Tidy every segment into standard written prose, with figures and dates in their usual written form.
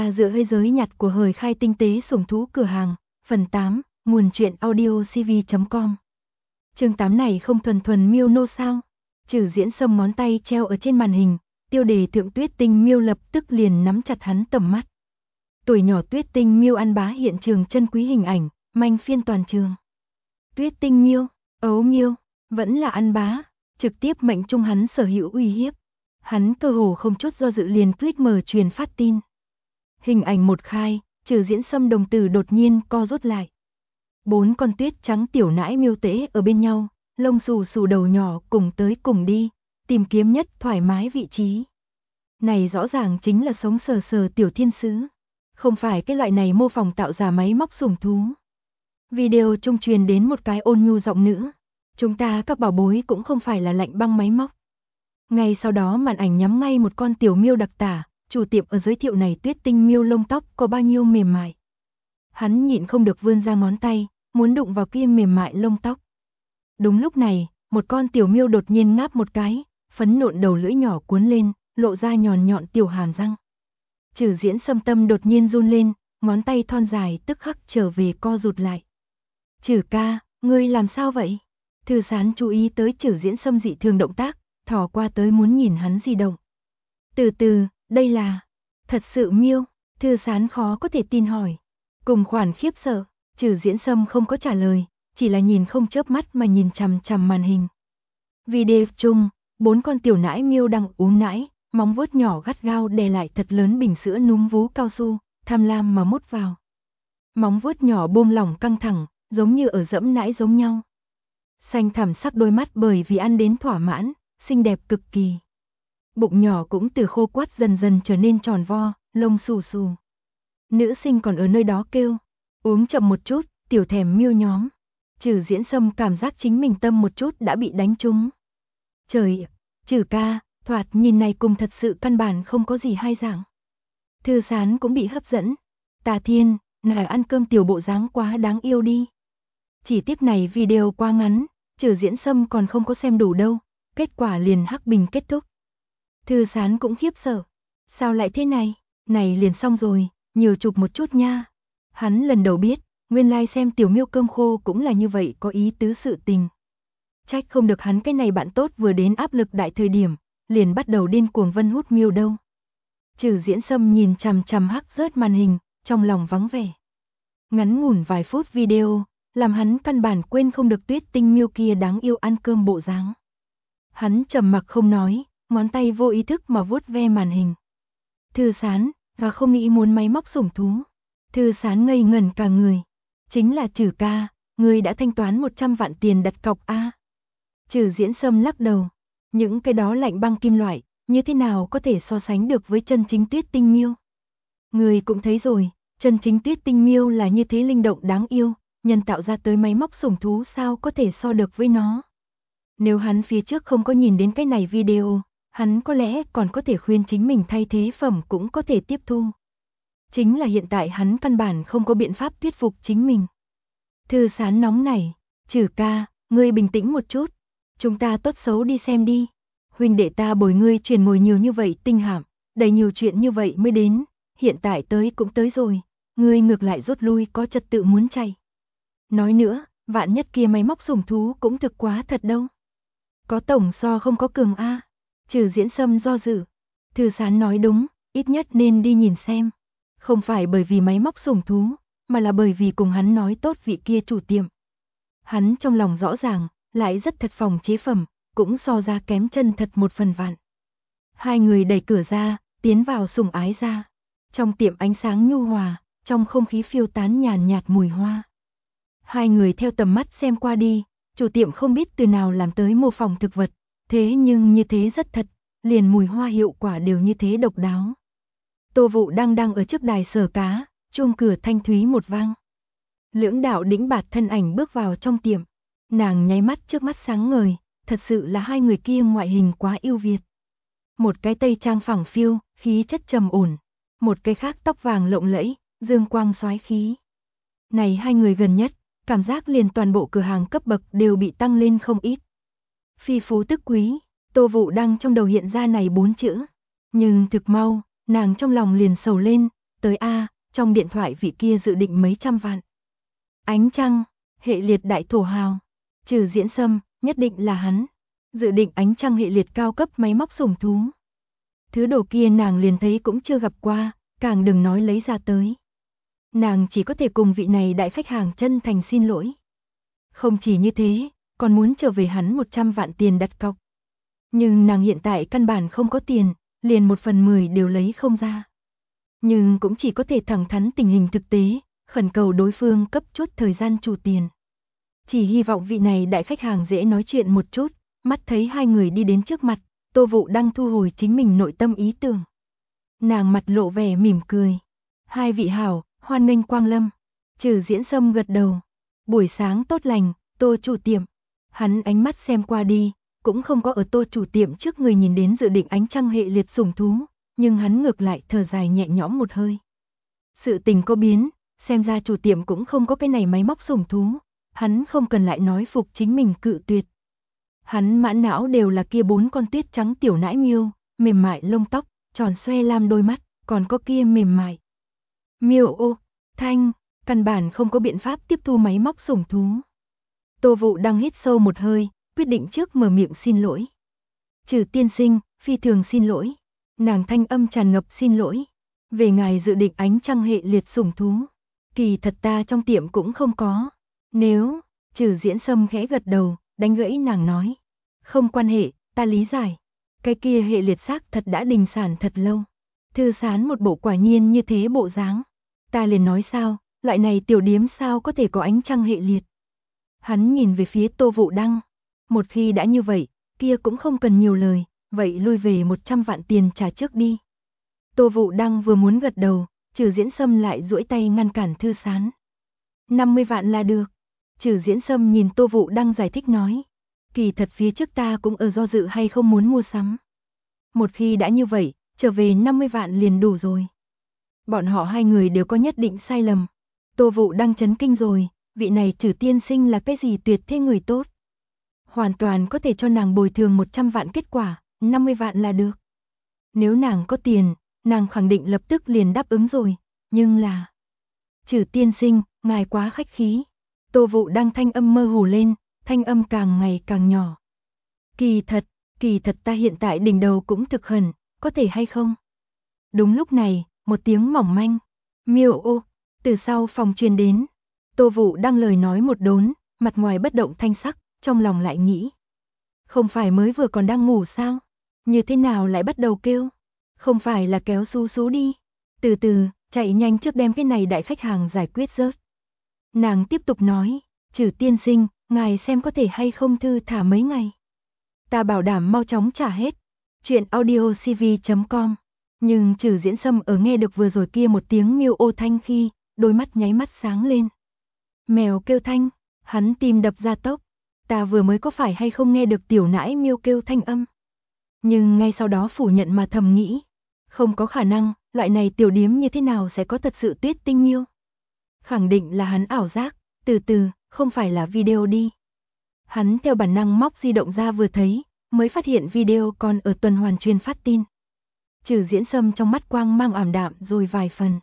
Ta giữa thế giới nhặt của hời khai tinh tế sủng thú cửa hàng, phần 8, nguồn truyện audio cv.com. Chương 8 này không thuần thuần miêu nô sao? Trừ Diễn Sâm ngón tay treo ở trên màn hình, tiêu đề Thượng Tuyết Tinh miêu lập tức liền nắm chặt hắn tầm mắt. Tuổi nhỏ Tuyết Tinh miêu ăn bá hiện trường chân quý hình ảnh, manh phiên toàn trường. Tuyết Tinh miêu, ấu miêu, vẫn là ăn bá, trực tiếp mệnh trung hắn sở hữu uy hiếp. Hắn cơ hồ không chút do dự liền click mở truyền phát tin. Hình ảnh một khai, Trừ Diễn Sâm đồng tử đột nhiên co rút lại. 4 con tuyết trắng tiểu nãi miêu tễ ở bên nhau, lông xù xù đầu nhỏ cùng tới cùng đi, tìm kiếm nhất thoải mái vị trí. Này rõ ràng chính là sống sờ sờ tiểu thiên sứ, không phải cái loại này mô phỏng tạo giả máy móc sủng thú. Video trung truyền đến một cái ôn nhu giọng nữ, chúng ta các bảo bối cũng không phải là lạnh băng máy móc. Ngay sau đó màn ảnh nhắm ngay một con tiểu miêu đặc tả, chủ tiệm ở giới thiệu này Tuyết Tinh miêu lông tóc có bao nhiêu mềm mại. Hắn nhịn không được vươn ra ngón tay, muốn đụng vào kia mềm mại lông tóc. Đúng lúc này, một con tiểu miêu đột nhiên ngáp một cái, phấn nộn đầu lưỡi nhỏ cuốn lên, lộ ra nhọn nhọn tiểu hàm răng. Trừ Diễn Sâm tâm đột nhiên run lên, ngón tay thon dài tức khắc trở về co rụt lại. Trừ ca, ngươi làm sao vậy? Thư Sán chú ý tới Trừ Diễn Sâm dị thường động tác, thò qua tới muốn nhìn hắn di động. Từ từ, đây là thật sự miêu? Thư Sán khó có thể tin hỏi. Cùng khoản khiếp sợ, Trừ Diễn Sâm không có trả lời, chỉ là nhìn không chớp mắt mà nhìn chằm chằm màn hình. Video chung, 4 con tiểu nãi miêu đang uống nãi, móng vuốt nhỏ gắt gao đè lại thật lớn bình sữa núm vú cao su, tham lam mà mút vào. Móng vuốt nhỏ buông lỏng căng thẳng, giống như ở dẫm nãi giống nhau. Xanh thẳm sắc đôi mắt bởi vì ăn đến thỏa mãn, xinh đẹp cực kỳ. Bụng nhỏ cũng từ khô quắt dần dần trở nên tròn vo, lông xù xù. Nữ sinh còn ở nơi đó kêu, uống chậm một chút, tiểu thèm miêu nhóm. Trừ Diễn Sâm cảm giác chính mình tâm một chút đã bị đánh trúng. Trời, Trừ ca, thoạt nhìn này cùng thật sự căn bản không có gì hai dạng. Thư Sán cũng bị hấp dẫn. Tà Thiên, ngài ăn cơm tiểu bộ dáng quá đáng yêu đi. Chỉ tiếp này video quá ngắn, Trừ Diễn Sâm còn không có xem đủ đâu, kết quả liền hắc bình kết thúc. Thư Sán cũng khiếp sợ. Sao lại thế này? Này liền xong rồi, nhiều chụp một chút nha. Hắn lần đầu biết, nguyên lai xem tiểu miêu cơm khô cũng là như vậy có ý tứ sự tình. Trách không được hắn cái này bạn tốt vừa đến áp lực đại thời điểm, liền bắt đầu điên cuồng vân hút miêu đâu. Trừ Diễn Sâm nhìn chằm chằm hắc rớt màn hình, trong lòng vắng vẻ. Ngắn ngủn vài phút video, làm hắn căn bản quên không được Tuyết Tinh miêu kia đáng yêu ăn cơm bộ dáng. Hắn trầm mặc không nói, ngón tay vô ý thức mà vuốt ve màn hình. Thư Sán, và không nghĩ muốn máy móc sủng thú. Thư Sán ngây ngẩn cả người. Chính là Trừ ca, người đã thanh toán 100 vạn tiền đặt cọc a. Trừ Diễn Sâm lắc đầu. Những cái đó lạnh băng kim loại, như thế nào có thể so sánh được với chân chính Tuyết Tinh miêu. Người cũng thấy rồi, chân chính Tuyết Tinh miêu là như thế linh động đáng yêu, nhân tạo ra tới máy móc sủng thú sao có thể so được với nó. Nếu hắn phía trước không có nhìn đến cái này video, hắn có lẽ còn có thể khuyên chính mình thay thế phẩm cũng có thể tiếp thu. Chính là hiện tại hắn căn bản không có biện pháp thuyết phục chính mình. Thư Sán nóng nảy, Trừ ca, ngươi bình tĩnh một chút, chúng ta tốt xấu đi xem đi. Huynh đệ ta bồi ngươi truyền ngồi nhiều như vậy tinh hạm, đầy nhiều chuyện như vậy mới đến, hiện tại tới cũng tới rồi, ngươi ngược lại rút lui có trật tự muốn chạy. Nói nữa, vạn nhất kia máy móc sủng thú cũng thực quá thật đâu. Có tổng so không có cường a. Trừ Diễn Sâm do dự. Thư Sán nói đúng, ít nhất nên đi nhìn xem. Không phải bởi vì máy móc sủng thú, mà là bởi vì cùng hắn nói tốt vị kia chủ tiệm. Hắn trong lòng rõ ràng, lại rất thật phòng chế phẩm, cũng so ra kém chân thật một phần vạn. Hai người đẩy cửa ra, tiến vào sủng ái ra. Trong tiệm ánh sáng nhu hòa, trong không khí phiêu tán nhàn nhạt mùi hoa. Hai người theo tầm mắt xem qua đi, chủ tiệm không biết từ nào làm tới mô phỏng thực vật, thế nhưng như thế rất thật, liền mùi hoa hiệu quả đều như thế độc đáo. Tô Vụ đang ở trước đài sở cá, chuông cửa thanh thúy một vang. Lưỡng đạo đĩnh bạt thân ảnh bước vào trong tiệm, nàng nháy mắt trước mắt sáng ngời, thật sự là hai người kia ngoại hình quá yêu Việt. Một cái tây trang phẳng phiu, khí chất trầm ổn, một cái khác tóc vàng lộng lẫy, dương quang soái khí. Này hai người gần nhất, cảm giác liền toàn bộ cửa hàng cấp bậc đều bị tăng lên không ít. Phi phú tức quý, Tô Vụ đang trong đầu hiện ra này 4 chữ. Nhưng thực mau, nàng trong lòng liền sầu lên, tới a, trong điện thoại vị kia dự định mấy trăm vạn. Ánh trăng, hệ liệt đại thổ hào, Trừ Diễn Sâm, nhất định là hắn. Dự định ánh trăng hệ liệt cao cấp máy móc sủng thú. Thứ đồ kia nàng liền thấy cũng chưa gặp qua, càng đừng nói lấy ra tới. Nàng chỉ có thể cùng vị này đại khách hàng chân thành xin lỗi. Không chỉ như thế, còn muốn trở về hắn 100 vạn tiền đặt cọc. Nhưng nàng hiện tại căn bản không có tiền, liền 1/10 đều lấy không ra. Nhưng cũng chỉ có thể thẳng thắn tình hình thực tế, khẩn cầu đối phương cấp chút thời gian chủ tiền. Chỉ hy vọng vị này đại khách hàng dễ nói chuyện một chút, mắt thấy hai người đi đến trước mặt, Tô Vũ đang thu hồi chính mình nội tâm ý tưởng. Nàng mặt lộ vẻ mỉm cười. Hai vị hảo, hoan nghênh quang lâm. Trừ Diễn Sâm gật đầu. Buổi sáng tốt lành, Tô chủ tiệm. Hắn ánh mắt xem qua đi, cũng không có ở Tô chủ tiệm trước người nhìn đến dự định ánh trăng hệ liệt sủng thú, nhưng hắn ngược lại thở dài nhẹ nhõm một hơi. Sự tình có biến, xem ra chủ tiệm cũng không có cái này máy móc sủng thú, hắn không cần lại nói phục chính mình cự tuyệt. Hắn mãn não đều là kia 4 con tuyết trắng tiểu nãi miêu, mềm mại lông tóc, tròn xoe lam đôi mắt, còn có kia mềm mại. Miêu ô, thanh, căn bản không có biện pháp tiếp thu máy móc sủng thú. Tô Vũ đang hít sâu một hơi, quyết định trước mở miệng xin lỗi. Trừ tiên sinh, phi thường xin lỗi. Nàng thanh âm tràn ngập xin lỗi. Về ngài dự định ánh trăng hệ liệt sủng thú. Kỳ thật ta trong tiệm cũng không có. Nếu, Trừ Diễn Sâm khẽ gật đầu, đánh gãy nàng nói. Không quan hệ, ta lý giải. Cái kia hệ liệt xác thật đã đình sản thật lâu. Thư sán một bộ quả nhiên như thế bộ dáng. Ta liền nói sao, loại này tiểu điếm sao có thể có ánh trăng hệ liệt. Hắn nhìn về phía Tô Vũ Đăng. Một khi đã như vậy, kia cũng không cần nhiều lời, vậy lui về 100 vạn tiền trả trước đi. Tô Vũ Đăng vừa muốn gật đầu, Trừ Diễn Sâm lại duỗi tay ngăn cản Thư Sán. 50 vạn là được. Trừ Diễn Sâm nhìn Tô Vũ Đăng giải thích nói. Kỳ thật phía trước ta cũng ở do dự hay không muốn mua sắm. Một khi đã như vậy, trở về 50 vạn liền đủ rồi. Bọn họ hai người đều có nhất định sai lầm. Tô Vũ Đăng chấn kinh rồi, vị này Trừ tiên sinh là cái gì tuyệt thế người tốt. Hoàn toàn có thể cho nàng bồi thường 100 vạn kết quả, 50 vạn là được. Nếu nàng có tiền, nàng khẳng định lập tức liền đáp ứng rồi, nhưng là... Trừ tiên sinh, ngài quá khách khí. Tô Vũ Đăng thanh âm mơ hồ lên, thanh âm càng ngày càng nhỏ. Kỳ thật ta hiện tại đỉnh đầu cũng thực hẩn, có thể hay không? Đúng lúc này, một tiếng mỏng manh. Miêu ô, từ sau phòng truyền đến. Tô Vũ Đăng lời nói một đốn, mặt ngoài bất động thanh sắc, trong lòng lại nghĩ. Không phải mới vừa còn đang ngủ sao? Như thế nào lại bắt đầu kêu? Không phải là kéo Su Sú đi. Từ từ, chạy nhanh trước đem cái này đại khách hàng giải quyết rớt. Nàng tiếp tục nói, Trừ tiên sinh, ngài xem có thể hay không thư thả mấy ngày. Ta bảo đảm mau chóng trả hết. Chuyện audiocv.com. Nhưng Trừ Diễn Sâm ở nghe được vừa rồi kia một tiếng miêu ô thanh khi, đôi mắt nháy mắt sáng lên. Mèo kêu thanh, hắn tim đập ra tốc. Ta vừa mới có phải hay không nghe được tiểu nãi miêu kêu thanh âm. Nhưng ngay sau đó phủ nhận mà thầm nghĩ. Không có khả năng, loại này tiểu điếm như thế nào sẽ có thật sự tuyết tinh miêu. Khẳng định là hắn ảo giác, từ từ, không phải là video đi. Hắn theo bản năng móc di động ra vừa thấy, mới phát hiện video còn ở tuần hoàn truyền phát tin. Trừ Diễn Sâm trong mắt quang mang ảm đạm rồi vài phần.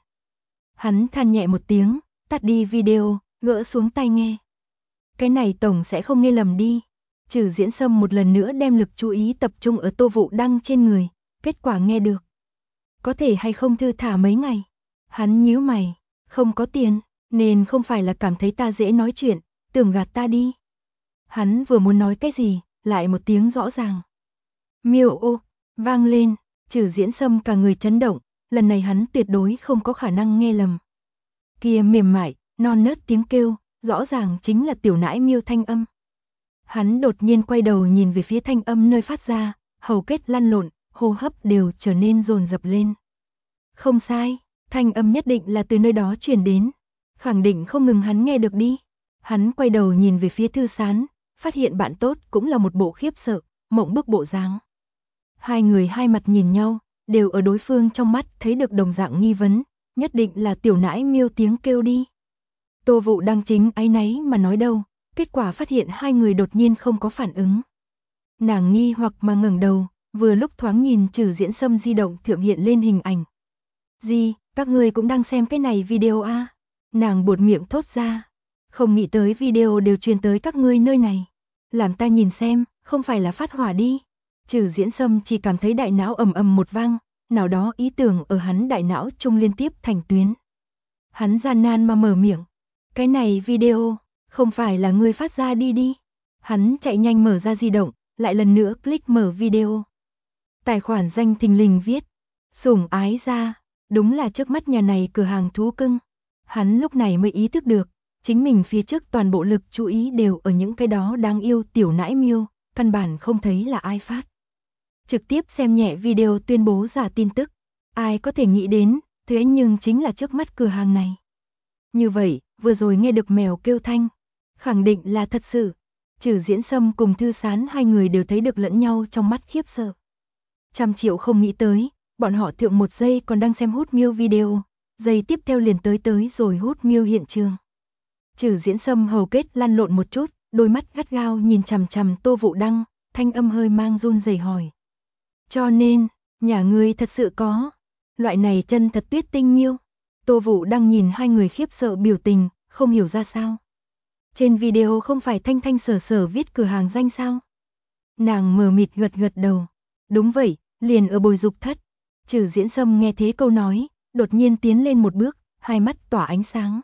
Hắn than nhẹ một tiếng, tắt đi video, gỡ xuống tai nghe. Cái này tổng sẽ không nghe lầm đi. Trừ Diễn Sâm một lần nữa đem lực chú ý tập trung ở Tô Vũ Đăng trên người, kết quả nghe được. Có thể hay không thư thả mấy ngày? Hắn nhíu mày, không có tiền, nên không phải là cảm thấy ta dễ nói chuyện, tưởng gạt ta đi. Hắn vừa muốn nói cái gì, lại một tiếng rõ ràng. Miêu ô, vang lên, Trừ Diễn Sâm cả người chấn động, lần này hắn tuyệt đối không có khả năng nghe lầm. Kia mềm mại, non nớt tiếng kêu, rõ ràng chính là tiểu nãi miêu thanh âm. Hắn đột nhiên quay đầu nhìn về phía thanh âm nơi phát ra, hầu kết lăn lộn, hô hấp đều trở nên dồn dập lên. Không sai, thanh âm nhất định là từ nơi đó truyền đến, khẳng định không ngừng hắn nghe được đi. Hắn quay đầu nhìn về phía Thư Sán, phát hiện bạn tốt cũng là một bộ khiếp sợ, mộng bức bộ dáng. Hai người hai mặt nhìn nhau, đều ở đối phương trong mắt thấy được đồng dạng nghi vấn, nhất định là tiểu nãi miêu tiếng kêu đi. Tô Vũ Đăng chính áy náy mà nói đâu, kết quả phát hiện hai người đột nhiên không có phản ứng. Nàng nghi hoặc mà ngẩng đầu, vừa lúc thoáng nhìn Trừ Diễn Sâm di động thượng hiện lên hình ảnh. Gì, Các ngươi cũng đang xem cái này video à? Nàng buột miệng thốt ra. Không nghĩ tới video đều truyền tới các ngươi nơi này. Làm ta nhìn xem, không phải là phát hỏa đi. Trừ Diễn Sâm chỉ cảm thấy đại não ầm ầm một vang, nào đó ý tưởng ở hắn đại não chung liên tiếp thành tuyến. Hắn gian nan mà mở miệng. Cái này video, không phải là ngươi phát ra đi. Hắn chạy nhanh mở ra di động, lại lần nữa click mở video. Tài khoản danh thình lình viết. Sủng ái ra, đúng là trước mắt nhà này cửa hàng thú cưng. Hắn lúc này mới ý thức được, chính mình phía trước toàn bộ lực chú ý đều ở những cái đó đáng yêu tiểu nãi miêu, căn bản không thấy là ai phát. Trực tiếp xem nhẹ video tuyên bố giả tin tức, ai có thể nghĩ đến, thế nhưng chính là trước mắt cửa hàng này. Như vậy, vừa rồi nghe được mèo kêu thanh, khẳng định là thật sự. Trừ Diễn Sâm cùng Thư Sán hai người đều thấy được lẫn nhau trong mắt khiếp sợ. 100 triệu không nghĩ tới, bọn họ thượng một giây còn đang xem hút miêu video, giây tiếp theo liền tới rồi hút miêu hiện trường. Trừ Diễn Sâm hầu kết lăn lộn một chút, đôi mắt gắt gao nhìn chằm chằm Tô Vũ Đăng, thanh âm hơi mang run rẩy hỏi. Cho nên, nhà ngươi thật sự có loại này chân thật tuyết tinh miêu? Tô Vũ Đăng nhìn hai người khiếp sợ biểu tình, không hiểu ra sao. Trên video không phải thanh thanh sở sở viết cửa hàng danh sao? Nàng mờ mịt gật đầu. Đúng vậy, liền ở bồi dục thất. Trừ Diễn Sâm nghe thế câu nói, đột nhiên tiến lên một bước, hai mắt tỏa ánh sáng.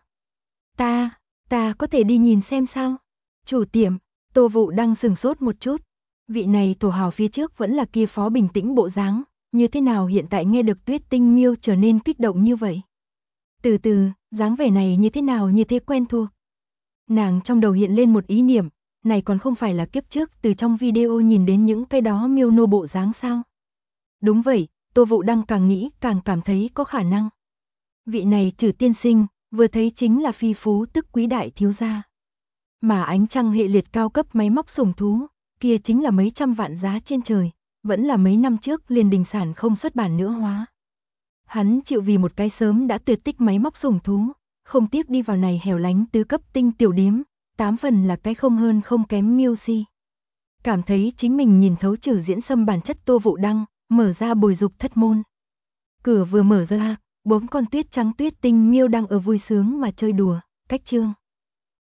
Ta có thể đi nhìn xem sao? Chủ tiệm, Tô Vũ Đăng sừng sốt một chút. Vị này thổ hào phía trước vẫn là kia phó bình tĩnh bộ dáng, như thế nào hiện tại nghe được tuyết tinh miêu trở nên kích động như vậy? Từ từ, dáng vẻ này như thế nào như thế quen thuộc? Nàng trong đầu hiện lên một ý niệm, này còn không phải là kiếp trước từ trong video nhìn đến những cái đó miêu nô bộ dáng sao? Đúng vậy, Tô Vũ Đăng càng nghĩ càng cảm thấy có khả năng. Vị này Trừ tiên sinh, vừa thấy chính là phi phú tức quý đại thiếu gia. Mà ánh trăng hệ liệt cao cấp máy móc sủng thú, kia chính là mấy trăm vạn giá trên trời, vẫn là mấy năm trước liền đình sản không xuất bản nữa hóa. Hắn chịu vì một cái sớm đã tuyệt tích máy móc sủng thú, không tiếc đi vào này hẻo lánh tứ cấp tinh tiểu điếm, 8 phần là cái không hơn không kém miêu si. Cảm thấy chính mình nhìn thấu Trừ Diễn Sâm bản chất Tô Vũ Đăng, mở ra bồi dục thất môn. Cửa vừa mở ra, 4 con tuyết trắng tuyết tinh miêu đang ở vui sướng mà chơi đùa, cách chương.